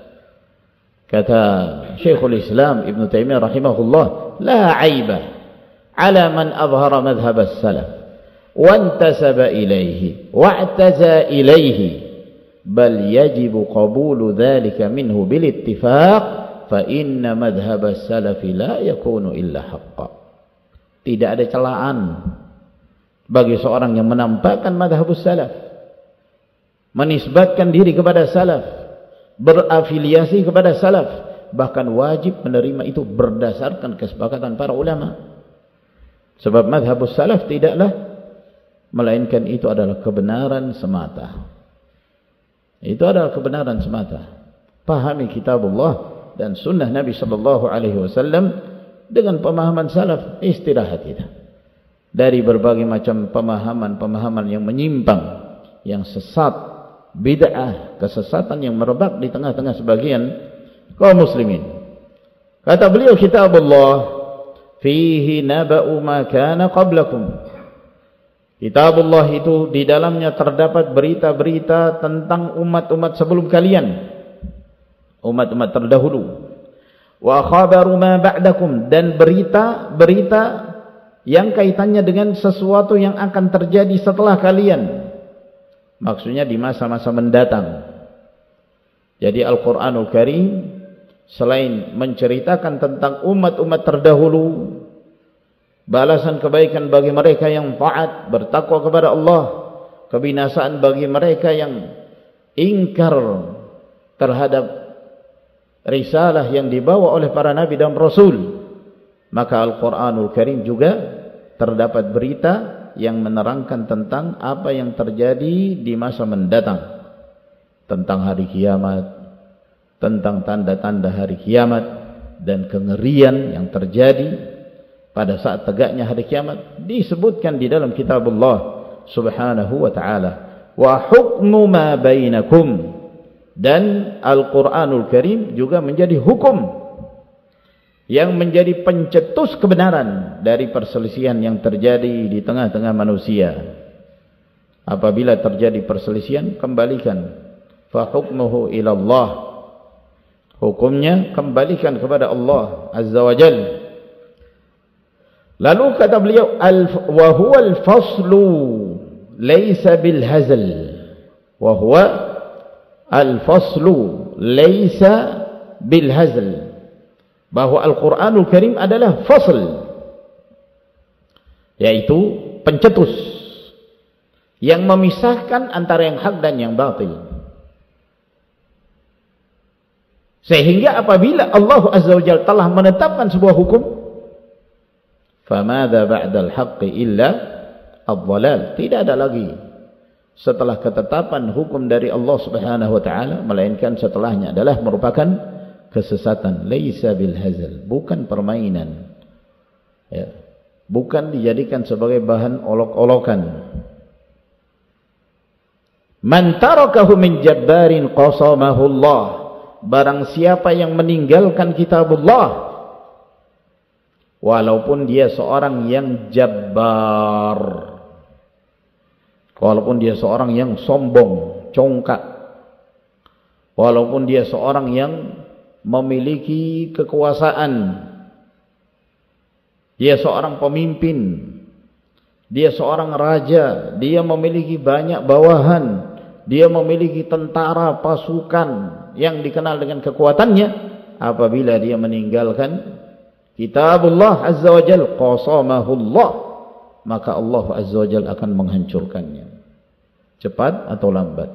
Kata Syekhul Islam Ibn Taimiyah rahimahullah, la aiba ala man azhara madhhab as-salaf wa intasaba ilayhi wa'taza ilayhi, bal yajibu qabulu dhalika minhu bil ittifaq, fa inna madhhab as-salaf la yakunu illa haqqan. Tidak ada celaan bagi seorang yang menampakkan madhhab salaf, menisbatkan diri kepada salaf, berafiliasi kepada salaf, bahkan wajib menerima itu berdasarkan kesepakatan para ulama. Sebab madhhab salaf tidaklah melainkan itu adalah kebenaran semata. Itu adalah kebenaran semata. Pahami kitabullah dan sunnah Nabi sallallahu alaihi wasallam dengan pemahaman salaf, istirahat kita dari berbagai macam pemahaman-pemahaman yang menyimpang, yang sesat, bid'ah, kesesatan yang merebak di tengah-tengah sebagian kaum muslimin. Kata beliau, kitabullah fihi naba'u ma kana qablakum. Kitabullah itu di dalamnya terdapat berita-berita tentang umat-umat sebelum kalian, umat-umat terdahulu. Wa khabaru ma ba'dakum, dan berita-berita yang kaitannya dengan sesuatu yang akan terjadi setelah kalian, maksudnya di masa-masa mendatang. Jadi Al-Quranul Karim selain menceritakan tentang umat-umat terdahulu, balasan kebaikan bagi mereka yang taat, bertakwa kepada Allah, kebinasaan bagi mereka yang ingkar terhadap risalah yang dibawa oleh para nabi dan rasul, maka Al-Quranul Karim juga terdapat berita yang menerangkan tentang apa yang terjadi di masa mendatang, tentang hari kiamat, tentang tanda-tanda hari kiamat dan kengerian yang terjadi pada saat tegaknya hari kiamat, disebutkan di dalam kitabullah subhanahu wa ta'ala. Wa hukmu ma bainakum, dan Al-Quranul Karim juga menjadi hukum yang menjadi pencetus kebenaran dari perselisihan yang terjadi di tengah-tengah manusia. Apabila terjadi perselisihan, kembalikan, fa hukmuhu ila Allah, hukumnya kembalikan kepada Allah azza wa jalla. Lalu kata beliau, wa huwa al-faslu laysa bil hazl, wa huwa al-faslu laysa bil hazl, bahwa Al-Quranul Karim adalah fasl, yaitu pencetus yang memisahkan antara yang hak dan yang batil. Sehingga apabila Allah Azza wa Jalla telah menetapkan sebuah hukum, فَمَاذَا بَعْدَ الْحَقِّ إِلَّا الضَّلَالِ, tidak ada lagi setelah ketetapan hukum dari Allah Subhanahu wa ta'ala, melainkan setelahnya adalah merupakan kesesatan. Laisa bil hazal, bukan permainan, ya, bukan dijadikan sebagai bahan olok-olokan. Man tarakahu min jabbarin qasamahu Allah, barang siapa yang meninggalkan kitabullah, walaupun dia seorang yang jabbar, walaupun dia seorang yang sombong, congkak, walaupun dia seorang yang memiliki kekuasaan, dia seorang pemimpin, dia seorang raja, dia memiliki banyak bawahan, dia memiliki tentara, pasukan yang dikenal dengan kekuatannya, apabila dia meninggalkan kitabullah azza wa jal, qasamahullah, maka Allah azza wa jal akan menghancurkannya, cepat atau lambat.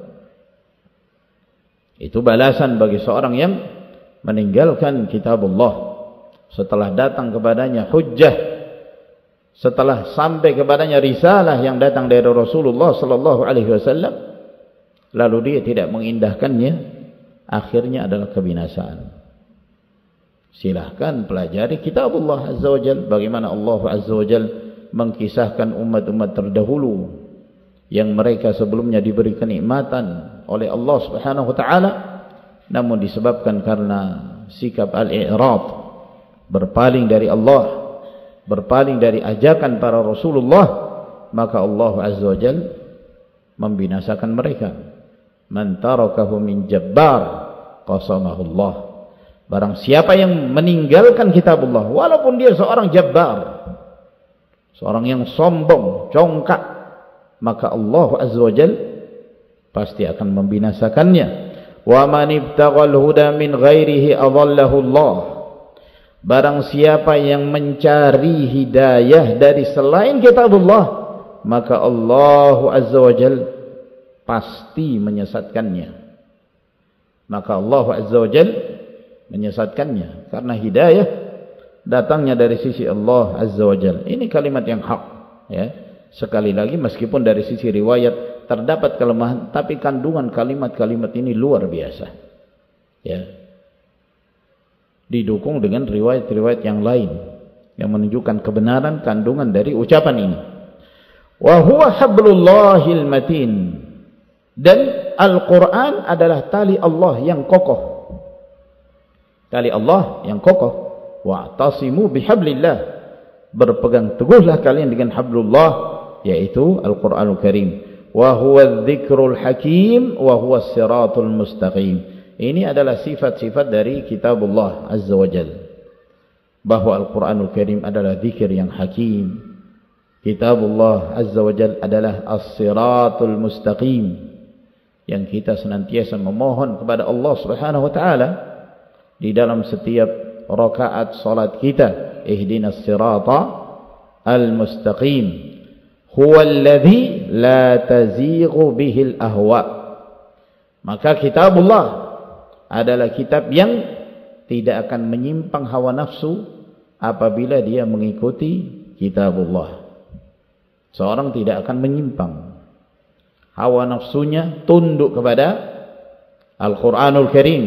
Itu balasan bagi seorang yang meninggalkan kitabullah setelah datang kepadanya hujjah, setelah sampai kepadanya risalah yang datang dari Rasulullah sallallahu alaihi wasallam, lalu dia tidak mengindahkannya, akhirnya adalah kebinasaan. Silahkan pelajari kitabullah azza wa jal, bagaimana Allah azza wa jal mengkisahkan umat-umat terdahulu yang mereka sebelumnya diberi kenikmatan oleh Allah Subhanahu wa taala, namun disebabkan karena sikap al-i'rad, berpaling dari Allah, berpaling dari ajakan para Rasulullah, maka Allah azza wa jal membinasakan mereka. Man tarakahu min jabbar qasamahullah. Barang siapa yang meninggalkan kitabullah, walaupun dia seorang jabbar, seorang yang sombong, congkak, maka Allah azza wa jal pasti akan membinasakannya. Wa man ibtaghal huda min ghairihi adallahu Allah. Barang siapa yang mencari hidayah dari selain kitabullah, maka Allah azza wa jal pasti menyesatkannya. Maka Allah azza wa jal menyesatkannya, karena hidayah datangnya dari sisi Allah azza wa jal. Ini kalimat yang hak, ya. Sekali lagi, meskipun dari sisi riwayat terdapat kelemahan, tapi kandungan kalimat-kalimat ini luar biasa, ya. Didukung dengan riwayat-riwayat yang lain yang menunjukkan kebenaran kandungan dari ucapan ini. Wa huwa hablullahil matin. Dan Al-Quran adalah tali Allah yang kokoh. Tali Allah yang kokoh. Wa'tasimu bihablillah. Berpegang teguhlah kalian dengan hablullah, yaitu Al-Quranul Karim. Wa huwa dzikrul hakim wa huwa siratul mustaqim. Ini adalah sifat-sifat dari kitabullah azza wa jal, bahwa Al-Quranul Karim adalah zikir yang hakim. Kitabullah azza wa jal adalah as-siratul mustaqim, yang kita senantiasa memohon kepada Allah subhanahu wa ta'ala di dalam setiap rakaat salat kita. Ihdinas sirata al-mustaqim huwa alladhi la tazighu bihil ahwa. Maka kitabullah adalah kitab yang tidak akan menyimpang hawa nafsu apabila dia mengikuti kitabullah. Seorang tidak akan menyimpang. Hawa nafsunya tunduk kepada Al-Quranul Karim.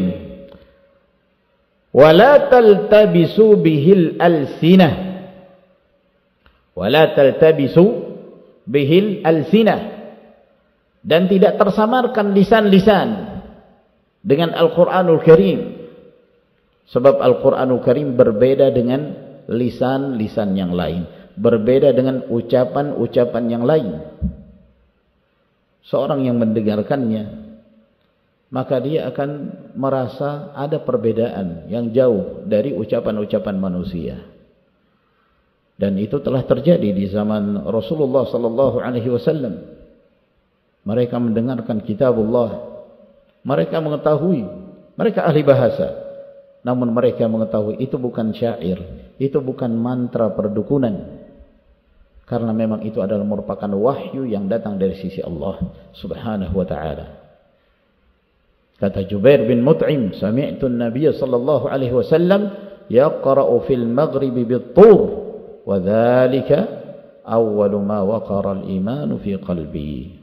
وَلَا تَلْتَبِسُوا بِهِ الْأَلْسِنَةِ وَلَا تَلْتَبِسُوا بِهِ الْأَلْسِنَةِ. Dan tidak tersamarkan lisan-lisan dengan Al-Quranul Karim. Sebab Al-Quranul Karim berbeda dengan lisan-lisan yang lain, berbeda dengan ucapan-ucapan yang lain. Seorang yang mendengarkannya, maka dia akan merasa ada perbedaan yang jauh dari ucapan-ucapan manusia. Dan itu telah terjadi di zaman Rasulullah sallallahu alaihi wasallam. Mereka mendengarkan kitabullah, mereka mengetahui, mereka ahli bahasa, namun mereka mengetahui itu bukan syair, itu bukan mantra perdukunan, karena memang itu adalah merupakan wahyu yang datang dari sisi Allah subhanahu wa ta'ala. Kata Jubair bin Mut'im, sami'tu an-nabiy sallallahu alaihi wasallam yaqra'u fil maghribi bit-tur wa dhalika awwalu ma waqara al-iman fi qalbi.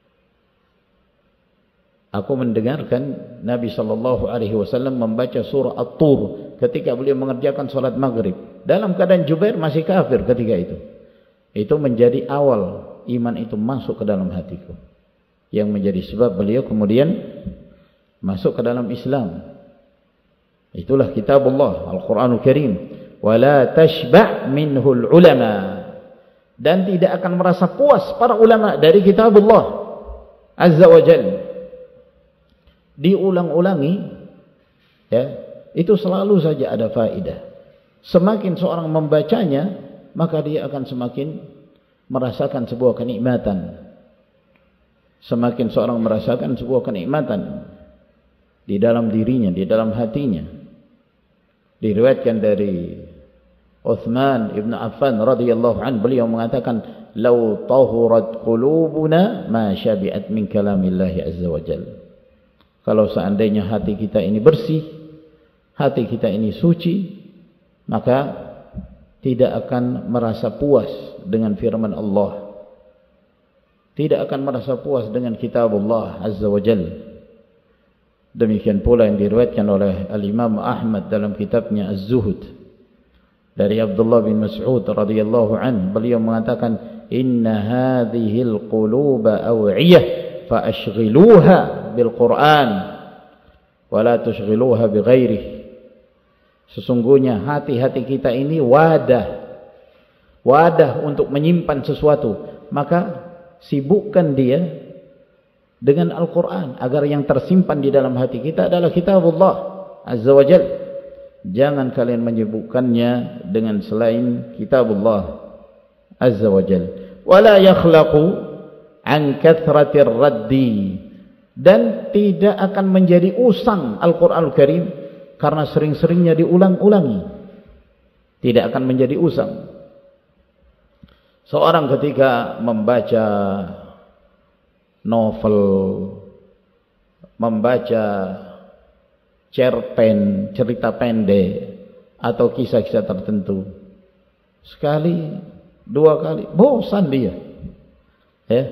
Aku mendengarkan Nabi sallallahu alaihi wasallam membaca surah At-Tur ketika beliau mengerjakan salat maghrib, dalam keadaan Jubair masih kafir ketika itu. Itu menjadi awal iman itu masuk ke dalam hatiku, yang menjadi sebab beliau kemudian masuk ke dalam Islam. Itulah kitabullah Al-Quranul Karim. Wala tashba' minhul ulama. Dan tidak akan merasa puas para ulama dari kitabullah azza wa jalla. Diulang-ulangi, ya, itu selalu saja ada faedah. Semakin seorang membacanya, maka dia akan semakin merasakan sebuah kenikmatan. Semakin seorang merasakan sebuah kenikmatan di dalam dirinya, di dalam hatinya. Diriwayatkan dari Uthman ibn Affan radhiyallahu anhu, beliau mengatakan, "Lau tahurat qulubuna ma syabi'at min kalamillahi azza wa jalla." Kalau seandainya hati kita ini bersih, hati kita ini suci, maka tidak akan merasa puas dengan firman Allah. Tidak akan merasa puas dengan kitab Allah azza wa jalla. Demikian pula yang diriwayatkan oleh Al-Imam Ahmad dalam kitabnya Az-Zuhud dari Abdullah bin Mas'ud radhiyallahu anhu, beliau mengatakan, "Inna hadhil quluba aw'iyah fa ashghiluha bil Qur'an wa la tushghiluha bi ghairihi." Sesungguhnya hati-hati kita ini wadah, wadah untuk menyimpan sesuatu, maka sibukkan dia dengan Al-Quran, agar yang tersimpan di dalam hati kita adalah kitabullah azza wa jal. Jangan kalian menyibukkannya dengan selain kitabullah azza wa jal. Wala yakhlaqu an kathratir raddi, dan tidak akan menjadi usang Al-Quranul Karim karena sering-seringnya diulang-ulangi. Tidak akan menjadi usang. Seorang ketika membaca novel, membaca cerpen, cerita pendek, atau kisah-kisah tertentu, sekali, dua kali, bosan dia. Ya,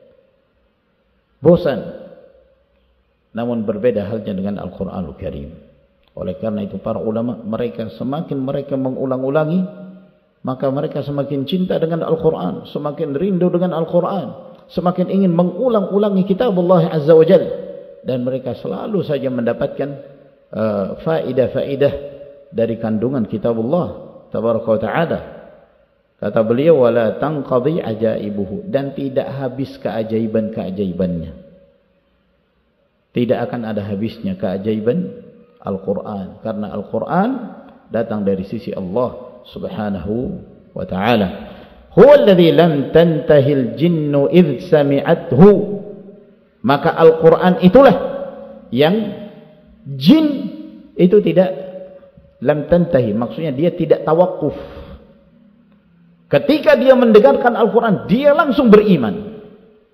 bosan. Namun berbeda halnya dengan Al-Quranul Karim. Oleh karena itu para ulama, mereka semakin mereka mengulang-ulangi, maka mereka semakin cinta dengan Al-Quran, semakin rindu dengan Al-Quran, semakin ingin mengulang-ulangi kitabullah azza wa jalla, dan mereka selalu saja mendapatkan uh, faedah-faedah dari kandungan kitabullah tabaraka wa ta'ala. Kata beliau, wala tanqadhi ajaibuhu, dan tidak habis keajaiban-keajaibannya. Tidak akan ada habisnya keajaiban Al-Quran, karena Al-Quran datang dari sisi Allah subhanahu wa ta'ala. Huwa alladhi lam tantahil jinnu idh sami'athu. Maka Al-Quran itulah yang jin itu tidak lam tantahi, maksudnya dia tidak tawakuf. Ketika dia mendengarkan Al-Quran, dia langsung beriman.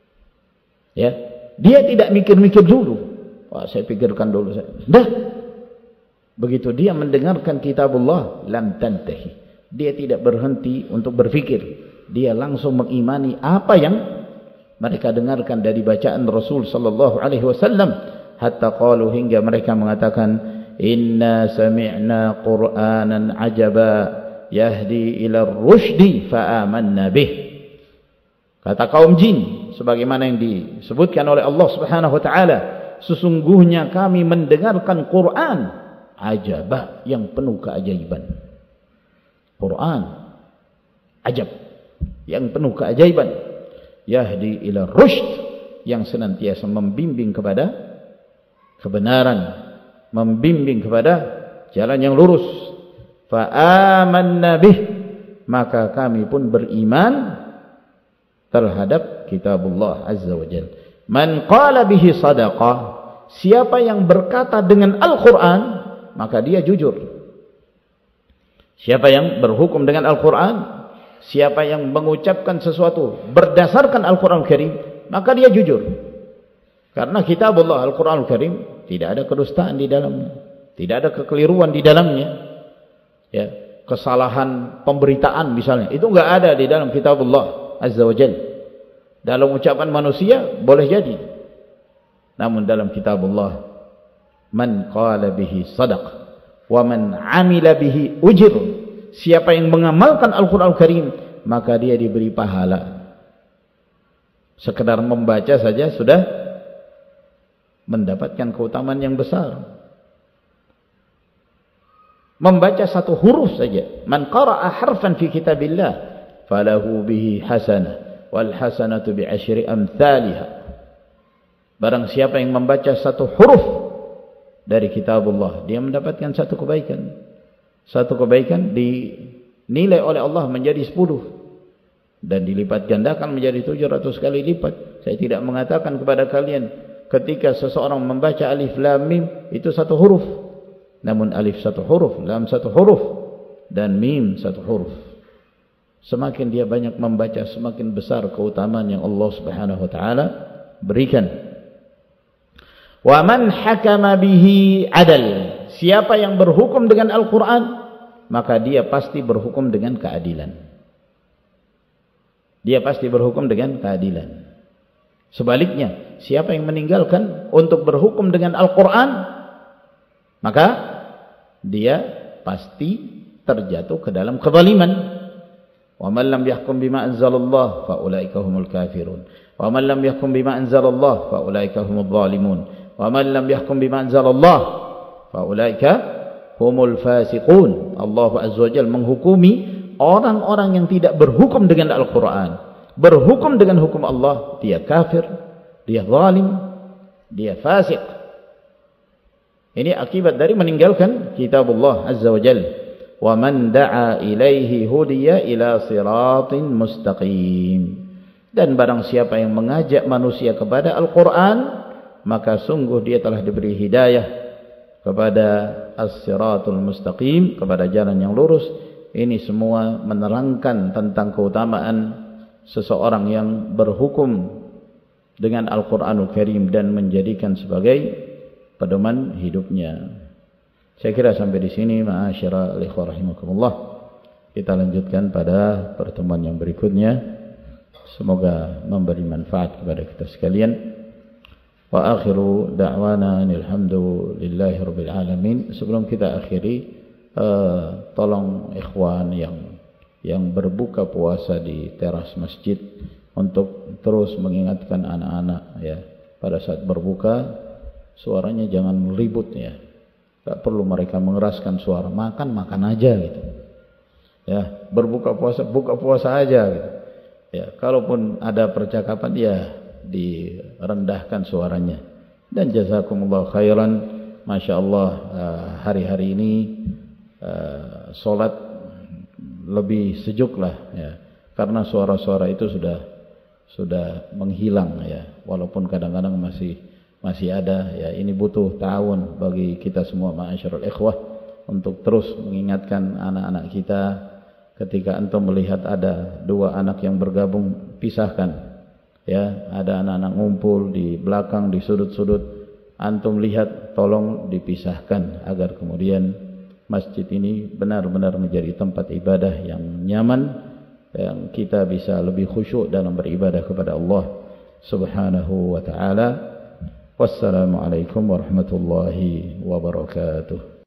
Ya, dia tidak mikir-mikir dulu. Wah, saya pikirkan dulu. Dah, begitu dia mendengarkan kitabullah, lam tantahi, dia tidak berhenti untuk berfikir, dia langsung mengimani apa yang mereka dengarkan dari bacaan Rasul sallallahu alaihi wasallam, hatta qalu, hingga mereka mengatakan, inna sami'na qur'anan ajaba yahdi ila rusydi fa amanna bih. Kata kaum jin, sebagaimana yang disebutkan oleh Allah subhanahu wa ta'ala, sesungguhnya kami mendengarkan Quran ajaba, yang penuh keajaiban. Quran ajab, yang penuh keajaiban. Yahdi ila rusyd, yang senantiasa membimbing kepada kebenaran, membimbing kepada jalan yang lurus. Fa amanna bih, maka kami pun beriman terhadap kitabullah azza wa jalla. Man qala bihi sadaqah, siapa yang berkata dengan Al-Quran, maka dia jujur. Siapa yang berhukum dengan Al-Quran, siapa yang mengucapkan sesuatu berdasarkan Al-Quran Karim, maka dia jujur. Karena kitabullah Al-Quran Karim tidak ada kedustaan di dalamnya, tidak ada kekeliruan di dalamnya. Ya, kesalahan pemberitaan misalnya, itu enggak ada di dalam kitabullah azza wa jalla. Dalam ucapan manusia boleh jadi, namun dalam kitabullah, man qala bihi sadaq wa man amila bihi ujir, siapa yang mengamalkan Al-Quran Karim, maka dia diberi pahala. Sekedar membaca saja sudah mendapatkan keutamaan yang besar. Membaca satu huruf saja, man qara'a harfan fi kitabillah falahu bihi hasanah wal hasanatu bi asyri amthaliha. Barang siapa yang membaca satu huruf dari kitabullah, dia mendapatkan satu kebaikan. Satu kebaikan dinilai oleh Allah menjadi sepuluh. dan dilipat gandakan menjadi tujuh ratus kali lipat. Saya tidak mengatakan kepada kalian ketika seseorang membaca alif lam mim itu satu huruf, namun alif satu huruf, lam satu huruf, dan mim satu huruf. Semakin dia banyak membaca, semakin besar keutamaan yang Allah Subhanahu wa taala berikan. Wa man hakama bihi adal. Siapa yang berhukum dengan Al-Qur'an, maka dia pasti berhukum dengan keadilan. Dia pasti berhukum dengan keadilan. Sebaliknya, siapa yang meninggalkan untuk berhukum dengan Al-Qur'an, maka dia pasti terjatuh ke dalam kezaliman. Wa man lam yahkum bima anzalallah fa ulaika humul kafirun. Wa man lam yahkum bima anzalallah fa ulaika humul zalimun. Wa man lam yahkum bima anzalallah fa ulaika humul fasiqun. Allah Azza wa Jalla menghukumi orang-orang yang tidak berhukum dengan Al-Quran, berhukum dengan hukum Allah, dia kafir, dia zalim, dia fasik. Ini akibat dari meninggalkan kitabullah Azza wa Jalla. Wa man da'a ilaihi hudiya ila siratin mustaqim. Dan barang siapa yang mengajak manusia kepada Al-Quran, maka sungguh dia telah diberi hidayah kepada as-siratul mustaqim, kepada jalan yang lurus. Ini semua menerangkan tentang keutamaan seseorang yang berhukum dengan Al-Quranul Karim dan menjadikan sebagai pedoman hidupnya. Saya kira sampai di sini, ma'asyara al-ikhwah rahimakumullah. Kita lanjutkan pada pertemuan yang berikutnya. Semoga memberi manfaat kepada kita sekalian. Wa akhiru da'wana alhamdulillahi rabbil alamin. Sebelum kita akhiri, Uh, tolong ikhwan yang yang berbuka puasa di teras masjid untuk terus mengingatkan anak-anak ya, pada saat berbuka suaranya jangan ribut ya, tak perlu mereka mengeraskan suara, makan makan aja gitu ya, berbuka puasa buka puasa aja gitu ya, kalaupun ada percakapan ya direndahkan suaranya. Dan jazakumullah khairan, masya Allah, uh, hari-hari ini Uh, solat lebih sejuk lah ya, karena suara-suara itu sudah sudah menghilang ya, walaupun kadang-kadang masih masih ada ya. Ini butuh ta'awun bagi kita semua ma'asyarul ikhwah untuk terus mengingatkan anak-anak kita. Ketika antum melihat ada dua anak yang bergabung, pisahkan ya. Ada anak-anak ngumpul di belakang, di sudut-sudut, antum lihat, tolong dipisahkan agar kemudian masjid ini benar-benar menjadi tempat ibadah yang nyaman, yang kita bisa lebih khusyuk dalam beribadah kepada Allah Subhanahu wa ta'ala. Wassalamualaikum warahmatullahi wabarakatuh.